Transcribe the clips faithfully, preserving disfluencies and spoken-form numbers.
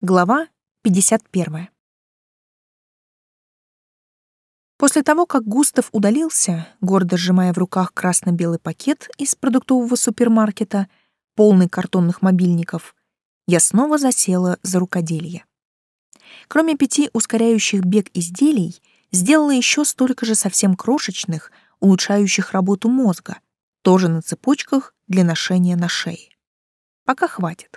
Глава пятьдесят первая. После того, как Густав удалился, гордо сжимая в руках красно-белый пакет из продуктового супермаркета, полный картонных мобильников, я снова засела за рукоделье. Кроме пяти ускоряющих бег изделий, сделала еще столько же совсем крошечных, улучшающих работу мозга, тоже на цепочках для ношения на шее. Пока хватит.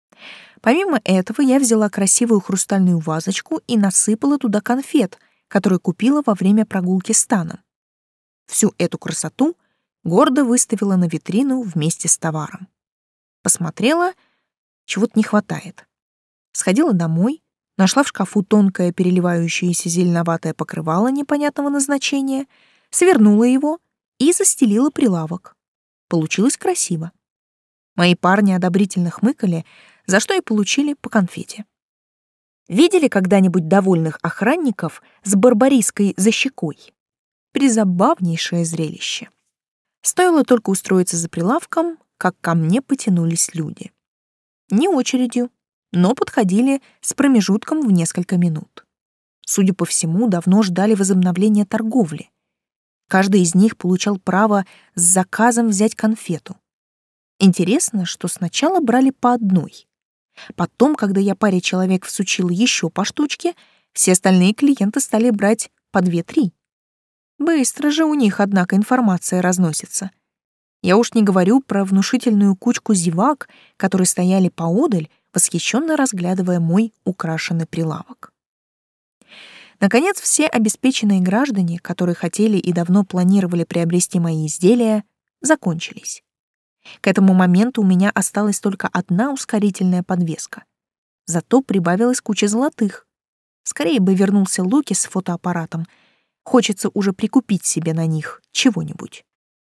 Помимо этого я взяла красивую хрустальную вазочку и насыпала туда конфет, которые купила во время прогулки с Таном. Всю эту красоту гордо выставила на витрину вместе с товаром. Посмотрела, чего-то не хватает. Сходила домой, нашла в шкафу тонкое переливающееся зеленоватое покрывало непонятного назначения, свернула его и застелила прилавок. Получилось красиво. Мои парни одобрительно хмыкали, за что и получили по конфете. Видели когда-нибудь довольных охранников с барбариской за щекой? Призабавнейшее зрелище. Стоило только устроиться за прилавком, как ко мне потянулись люди. Не очередью, но подходили с промежутком в несколько минут. Судя по всему, давно ждали возобновления торговли. Каждый из них получал право с заказом взять конфету. Интересно, что сначала брали по одной. Потом, когда я паре человек всучила еще по штучке, все остальные клиенты стали брать по две-три. Быстро же у них, однако, информация разносится. Я уж не говорю про внушительную кучку зевак, которые стояли поодаль, восхищенно разглядывая мой украшенный прилавок. Наконец, все обеспеченные граждане, которые хотели и давно планировали приобрести мои изделия, закончились. К этому моменту у меня осталась только одна ускорительная подвеска. Зато прибавилась куча золотых. Скорее бы вернулся Луки с фотоаппаратом. Хочется уже прикупить себе на них чего-нибудь.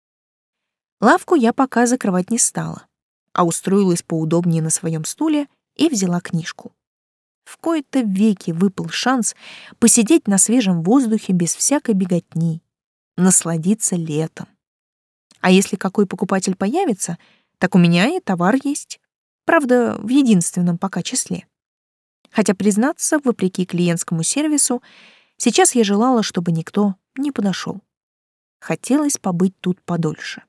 Лавку я пока закрывать не стала, а устроилась поудобнее на своем стуле и взяла книжку. В кои-то веки выпал шанс посидеть на свежем воздухе без всякой беготни, насладиться летом. А если какой покупатель появится, так у меня и товар есть. Правда, в единственном пока числе. Хотя, признаться, вопреки клиентскому сервису, сейчас я желала, чтобы никто не подошел. Хотелось побыть тут подольше.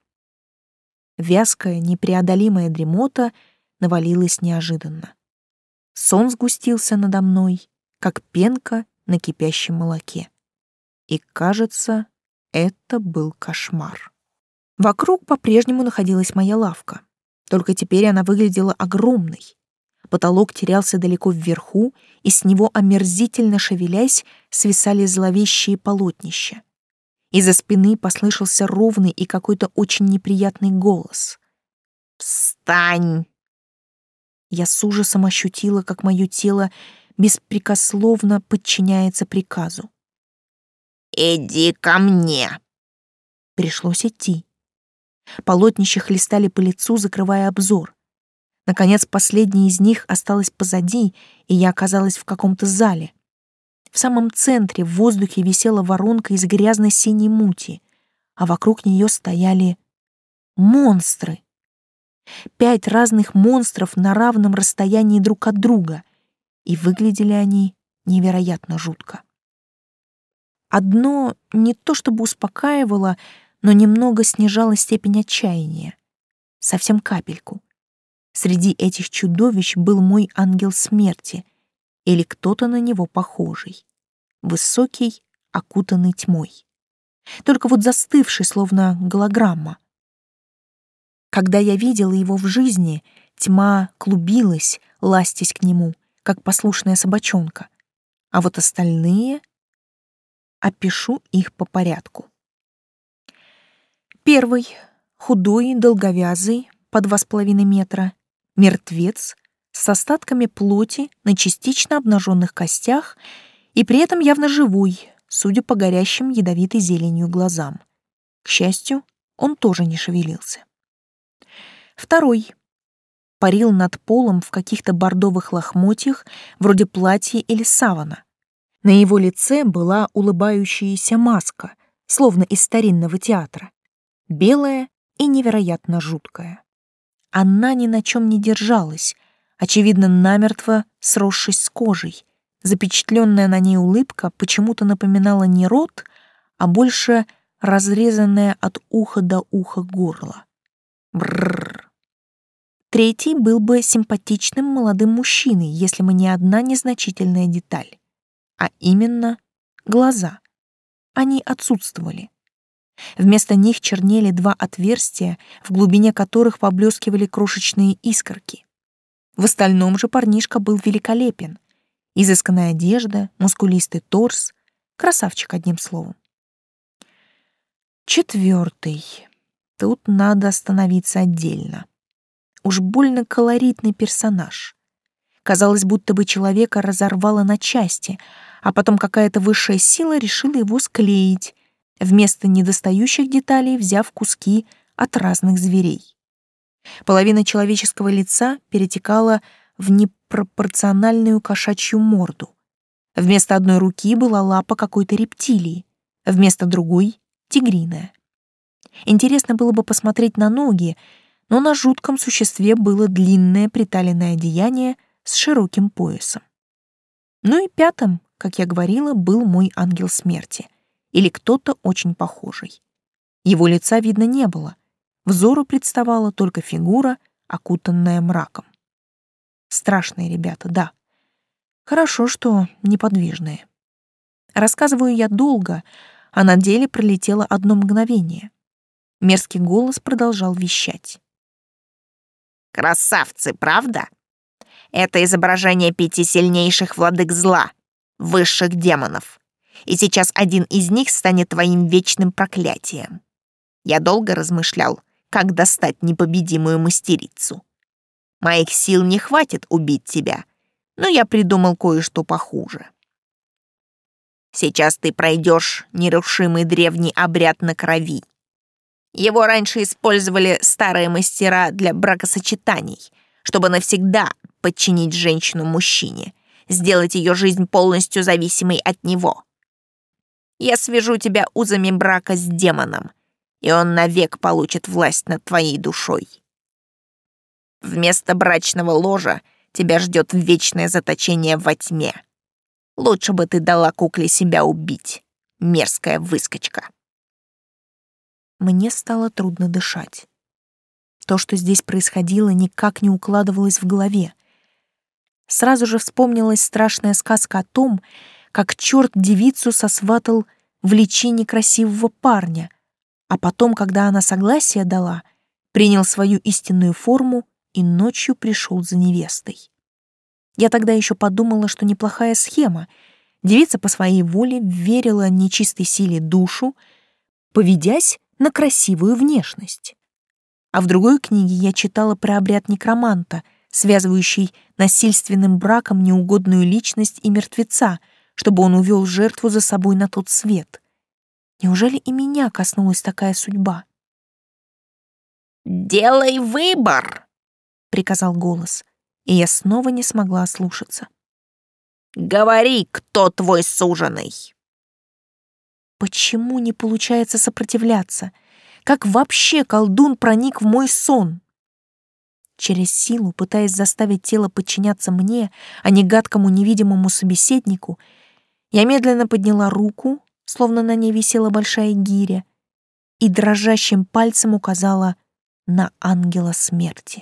Вязкая, непреодолимая дремота навалилась неожиданно. Сон сгустился надо мной, как пенка на кипящем молоке. И, кажется, это был кошмар. Вокруг по-прежнему находилась моя лавка, только теперь она выглядела огромной. Потолок терялся далеко вверху, и с него, омерзительно шевелясь, свисали зловещие полотнища. Из-за спины послышался ровный и какой-то очень неприятный голос. «Встань!» Я с ужасом ощутила, как мое тело беспрекословно подчиняется приказу. «Иди ко мне!» Пришлось идти. Полотнища хлестали по лицу, закрывая обзор. Наконец, последняя из них осталась позади, и я оказалась в каком-то зале. В самом центре в воздухе висела воронка из грязной синей мути, а вокруг нее стояли монстры. Пять разных монстров на равном расстоянии друг от друга, и выглядели они невероятно жутко. Одно не то чтобы успокаивало, но немного снижала степень отчаяния. Совсем капельку. Среди этих чудовищ был мой ангел смерти или кто-то на него похожий. Высокий, окутанный тьмой. Только вот застывший, словно голограмма. Когда я видела его в жизни, тьма клубилась, ластясь к нему, как послушная собачонка. А вот остальные... Опишу их по порядку. Первый — худой, долговязый, по два с половиной метра, мертвец с остатками плоти на частично обнаженных костях и при этом явно живой, судя по горящим ядовитой зеленью глазам. К счастью, он тоже не шевелился. Второй парил над полом в каких-то бордовых лохмотьях, вроде платья или савана. На его лице была улыбающаяся маска, словно из старинного театра. Белая и невероятно жуткая. Она ни на чем не держалась, очевидно, намертво сросшись с кожей. Запечатленная на ней улыбка почему-то напоминала не рот, а больше разрезанное от уха до уха горло. Бррр. Третий был бы симпатичным молодым мужчиной, если бы не одна незначительная деталь. А именно глаза. Они отсутствовали. Вместо них чернели два отверстия, в глубине которых поблескивали крошечные искорки. В остальном же парнишка был великолепен. Изысканная одежда, мускулистый торс. Красавчик, одним словом. Четвертый. Тут надо остановиться отдельно. Уж больно колоритный персонаж. Казалось, будто бы человека разорвало на части, а потом какая-то высшая сила решила его склеить, вместо недостающих деталей взяв куски от разных зверей. Половина человеческого лица перетекала в непропорциональную кошачью морду. Вместо одной руки была лапа какой-то рептилии, вместо другой — тигриная. Интересно было бы посмотреть на ноги, но на жутком существе было длинное приталенное одеяние с широким поясом. Ну и пятым, как я говорила, был мой ангел смерти, или кто-то очень похожий. Его лица видно не было, взору представала только фигура, окутанная мраком. Страшные ребята, да. Хорошо, что неподвижные. Рассказываю я долго, а на деле пролетело одно мгновение. Мерзкий голос продолжал вещать. «Красавцы, правда? Это изображение пяти сильнейших владык зла, высших демонов. И сейчас один из них станет твоим вечным проклятием. Я долго размышлял, как достать непобедимую мастерицу. Моих сил не хватит убить тебя, но я придумал кое-что похуже. Сейчас ты пройдешь нерушимый древний обряд на крови. Его раньше использовали старые мастера для бракосочетаний, чтобы навсегда подчинить женщину мужчине, сделать ее жизнь полностью зависимой от него. Я свяжу тебя узами брака с демоном, и он навек получит власть над твоей душой. Вместо брачного ложа тебя ждет вечное заточение во тьме. Лучше бы ты дала кукле себя убить, мерзкая выскочка». Мне стало трудно дышать. То, что здесь происходило, никак не укладывалось в голове. Сразу же вспомнилась страшная сказка о том, как черт девицу сосватал в личине красивого парня, а потом, когда она согласие дала, принял свою истинную форму и ночью пришел за невестой. Я тогда еще подумала, что неплохая схема. Девица по своей воле верила нечистой силе душу, поведясь на красивую внешность. А в другой книге я читала про обряд некроманта, связывающий насильственным браком неугодную личность и мертвеца, чтобы он увел жертву за собой на тот свет. Неужели и меня коснулась такая судьба? «Делай выбор!» — приказал голос, и я снова не смогла ослушаться. «Говори, кто твой суженый!» Почему не получается сопротивляться? Как вообще колдун проник в мой сон? Через силу, пытаясь заставить тело подчиняться мне, а не гадкому невидимому собеседнику, я медленно подняла руку, словно на ней висела большая гиря, и дрожащим пальцем указала на ангела смерти.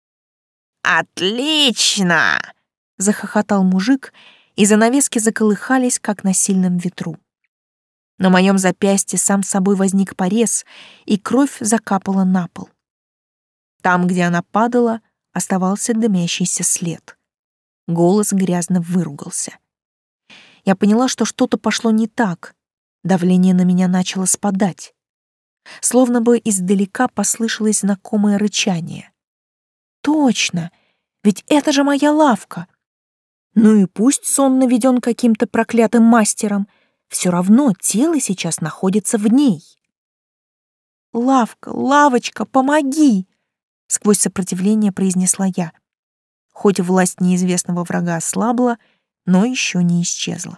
«Отлично!» — захохотал мужик, и занавески заколыхались, как на сильном ветру. На моем запястье сам собой возник порез, и кровь закапала на пол. Там, где она падала, оставался дымящийся след. Голос грязно выругался. Я поняла, что что-то пошло не так. Давление на меня начало спадать. Словно бы издалека послышалось знакомое рычание. Точно, ведь это же моя лавка. Ну и пусть сон наведен каким-то проклятым мастером, все равно тело сейчас находится в ней. «Лавка, лавочка, помоги!» — сквозь сопротивление произнесла я. Хоть власть неизвестного врага ослабла, но еще не исчезла.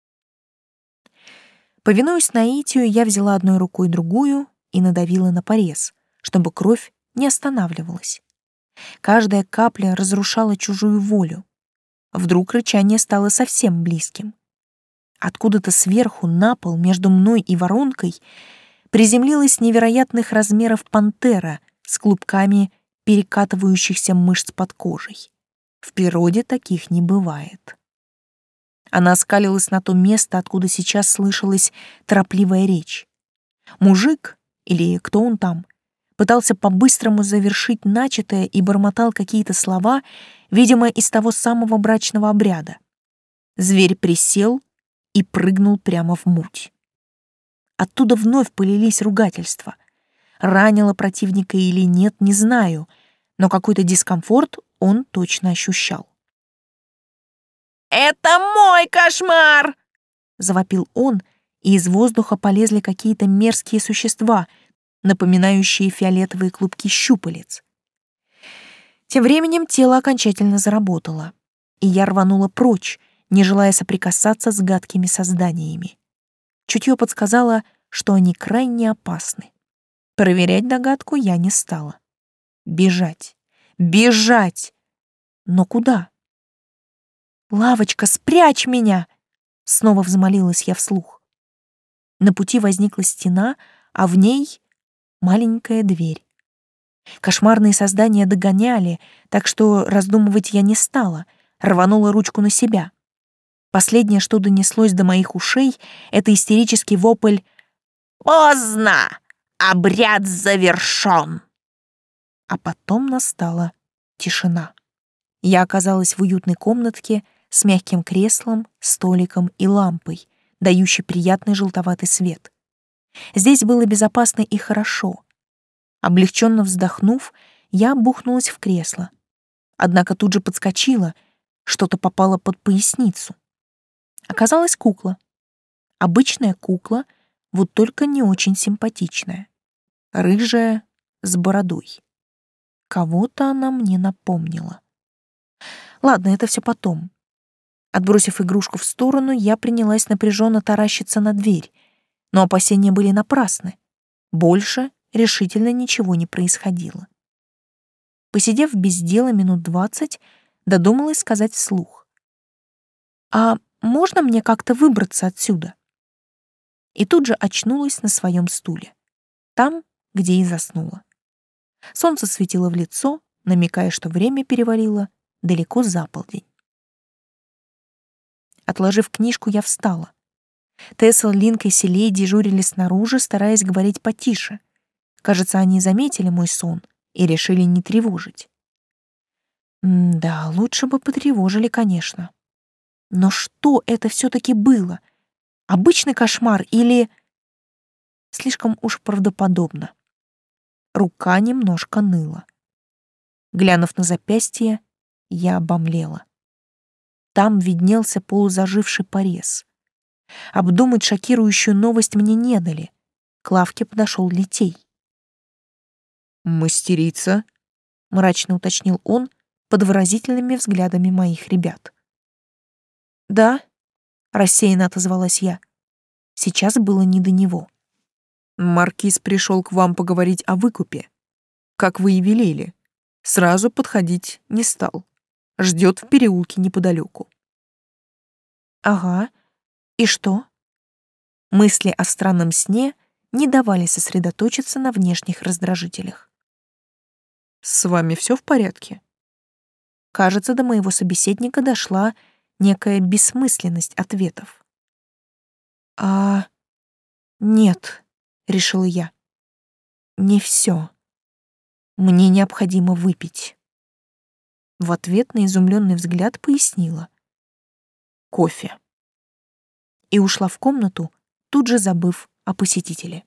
Повинуясь наитию, я взяла одной рукой другую и надавила на порез, чтобы кровь не останавливалась. Каждая капля разрушала чужую волю. Вдруг рычание стало совсем близким. Откуда-то сверху на пол между мной и воронкой приземлилась невероятных размеров пантера с клубками перекатывающихся мышц под кожей. В природе таких не бывает. Она оскалилась на то место, откуда сейчас слышалась торопливая речь. Мужик, или кто он там, пытался по-быстрому завершить начатое и бормотал какие-то слова, видимо, из того самого брачного обряда. Зверь присел и прыгнул прямо в муть. Оттуда вновь полились ругательства. Ранило противника или нет, не знаю, но какой-то дискомфорт он точно ощущал. «Это мой кошмар!» — завопил он, и из воздуха полезли какие-то мерзкие существа, напоминающие фиолетовые клубки щупалец. Тем временем тело окончательно заработало, и я рванула прочь, не желая соприкасаться с гадкими созданиями. Чутье подсказало, что они крайне опасны. Проверять догадку я не стала. Бежать! Бежать! Но куда? «Лавочка, спрячь меня!» — снова взмолилась я вслух. На пути возникла стена, а в ней маленькая дверь. Кошмарные создания догоняли, так что раздумывать я не стала, рванула ручку на себя. Последнее, что донеслось до моих ушей, — это истерический вопль «Поздно! Обряд завершён!» А потом настала тишина. Я оказалась в уютной комнатке с мягким креслом, столиком и лампой, дающей приятный желтоватый свет. Здесь было безопасно и хорошо. Облегченно вздохнув, я бухнулась в кресло. Однако тут же подскочила, что-то попало под поясницу. Оказалась кукла. Обычная кукла, вот только не очень симпатичная. Рыжая, с бородой. Кого-то она мне напомнила. Ладно, это все потом. Отбросив игрушку в сторону, я принялась напряженно таращиться на дверь, но опасения были напрасны. Больше решительно ничего не происходило. Посидев без дела минут двадцать, додумалась сказать вслух: «А можно мне как-то выбраться отсюда?» И тут же очнулась на своем стуле, там, где и заснула. Солнце светило в лицо, намекая, что время перевалило далеко за полдень. Отложив книжку, я встала. Тесла, Линк и Селей дежурили снаружи, стараясь говорить потише. Кажется, они заметили мой сон и решили не тревожить. М-да, лучше бы потревожили, конечно. Но что это все-таки было? Обычный кошмар или... Слишком уж правдоподобно. Рука немножко ныла. Глянув на запястье, я обомлела. Там виднелся полузаживший порез. Обдумать шокирующую новость мне не дали. К лавке подошел Литей. «Мастерица?» — мрачно уточнил он под выразительными взглядами моих ребят. «Да», — рассеянно отозвалась я. Сейчас было не до него. «Маркиз пришел к вам поговорить о выкупе. Как вы и велели. Сразу подходить не стал. Ждет в переулке неподалеку». «Ага. И что?» Мысли о странном сне не давали сосредоточиться на внешних раздражителях. «С вами все в порядке?» Кажется, до моего собеседника дошла некая бессмысленность ответов. «А... нет», — решила я. «Не все. Мне необходимо выпить». В ответ на изумленный взгляд пояснила: «Кофе». И ушла в комнату, тут же забыв о посетителе.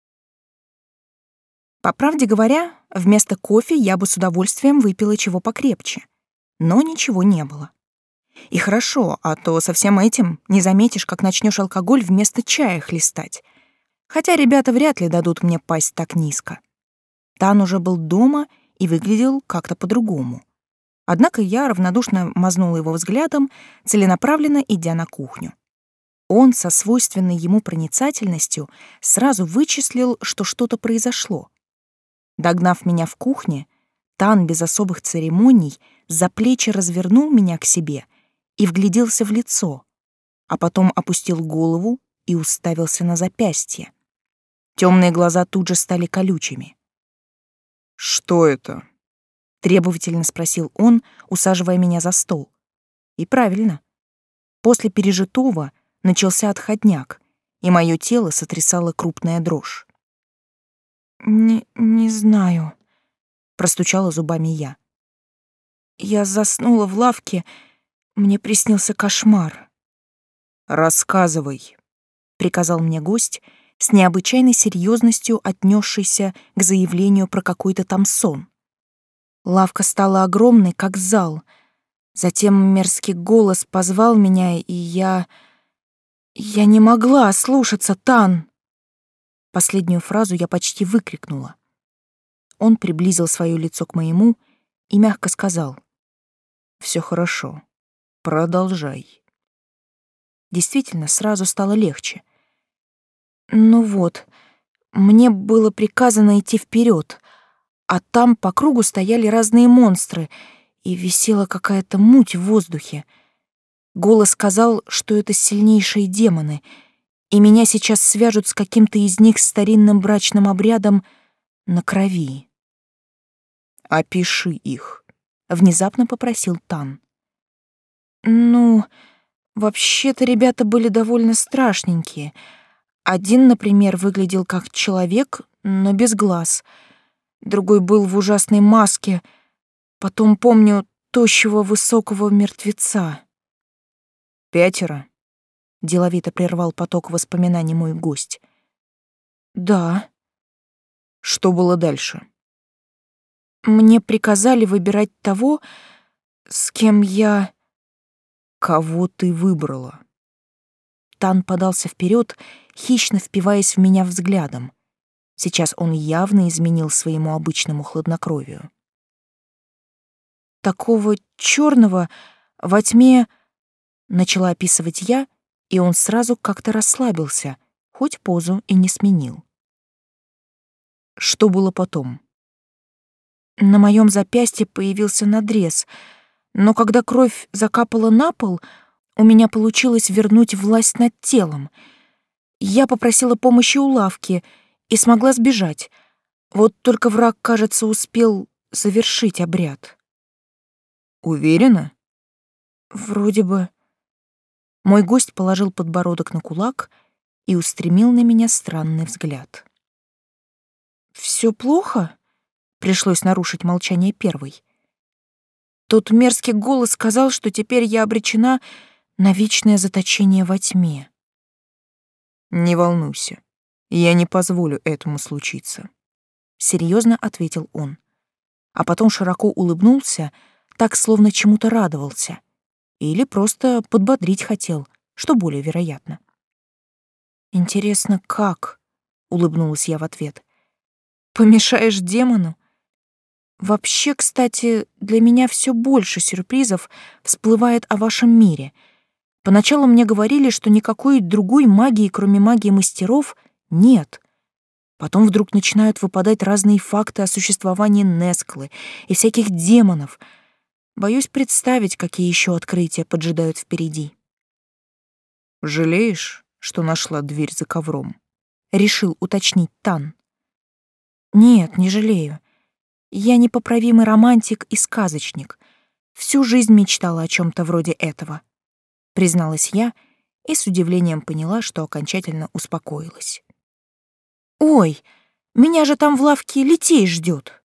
По правде говоря, вместо кофе я бы с удовольствием выпила чего покрепче, но ничего не было. И хорошо, а то со всем этим не заметишь, как начнешь алкоголь вместо чая хлестать. Хотя ребята вряд ли дадут мне пасть так низко. Тан уже был дома и выглядел как-то по-другому. Однако я равнодушно мазнула его взглядом, целенаправленно идя на кухню. Он со свойственной ему проницательностью сразу вычислил, что что-то произошло. Догнав меня в кухне, Тан без особых церемоний за плечи развернул меня к себе и вгляделся в лицо, а потом опустил голову и уставился на запястье. Темные глаза тут же стали колючими. «Что это?» — требовательно спросил он, усаживая меня за стол. И правильно. После пережитого начался отходняк, и мое тело сотрясало крупная дрожь. «Не, не знаю», — простучала зубами я. «Я заснула в лавке, мне приснился кошмар». «Рассказывай», — приказал мне гость, с необычайной серьезностью отнесшийся к заявлению про какой-то там сон. Лавка стала огромной, как зал. Затем мерзкий голос позвал меня, и я... Я не могла ослушаться, Тан. Последнюю фразу я почти выкрикнула. Он приблизил свое лицо к моему и мягко сказал: «Все хорошо. Продолжай». Действительно, сразу стало легче. Ну вот, мне было приказано идти вперед, а там по кругу стояли разные монстры, и висела какая-то муть в воздухе. Голос сказал, что это сильнейшие демоны, и меня сейчас свяжут с каким-то из них старинным брачным обрядом на крови. «Опиши их», — внезапно попросил Тан. Ну, вообще-то ребята были довольно страшненькие. Один, например, выглядел как человек, но без глаз. Другой был в ужасной маске. Потом помню тощего высокого мертвеца. «Пятеро?» — деловито прервал поток воспоминаний мой гость. «Да». «Что было дальше?» «Мне приказали выбирать того, с кем я...» «Кого ты выбрала?» Тан подался вперед, хищно впиваясь в меня взглядом. Сейчас он явно изменил своему обычному хладнокровию. «Такого черного во тьме...» — начала описывать я, и он сразу как-то расслабился, хоть позу и не сменил. «Что было потом?» На моем запястье появился надрез, но когда кровь закапала на пол, у меня получилось вернуть власть над телом. Я попросила помощи у лавки и смогла сбежать. Вот только враг, кажется, успел завершить обряд. «Уверена?» Вроде бы. Мой гость положил подбородок на кулак и устремил на меня странный взгляд. «Всё плохо?» — пришлось нарушить молчание первой. Тот мерзкий голос сказал, что теперь я обречена на вечное заточение во тьме. «Не волнуйся, я не позволю этому случиться», — серьезно ответил он. А потом широко улыбнулся, так, словно чему-то радовался. Или просто подбодрить хотел, что более вероятно. «Интересно, как?» — улыбнулась я в ответ. «Помешаешь демону?» Вообще, кстати, для меня все больше сюрпризов всплывает о вашем мире. Поначалу мне говорили, что никакой другой магии, кроме магии мастеров, нет. Потом вдруг начинают выпадать разные факты о существовании Несклы и всяких демонов. Боюсь представить, какие еще открытия поджидают впереди. «Жалеешь, что нашла дверь за ковром?» — решил уточнить Тан. «Нет, не жалею. Я непоправимый романтик и сказочник. Всю жизнь мечтала о чем-то вроде этого», — призналась я и с удивлением поняла, что окончательно успокоилась. «Ой, меня же там в лавке Литей ждет».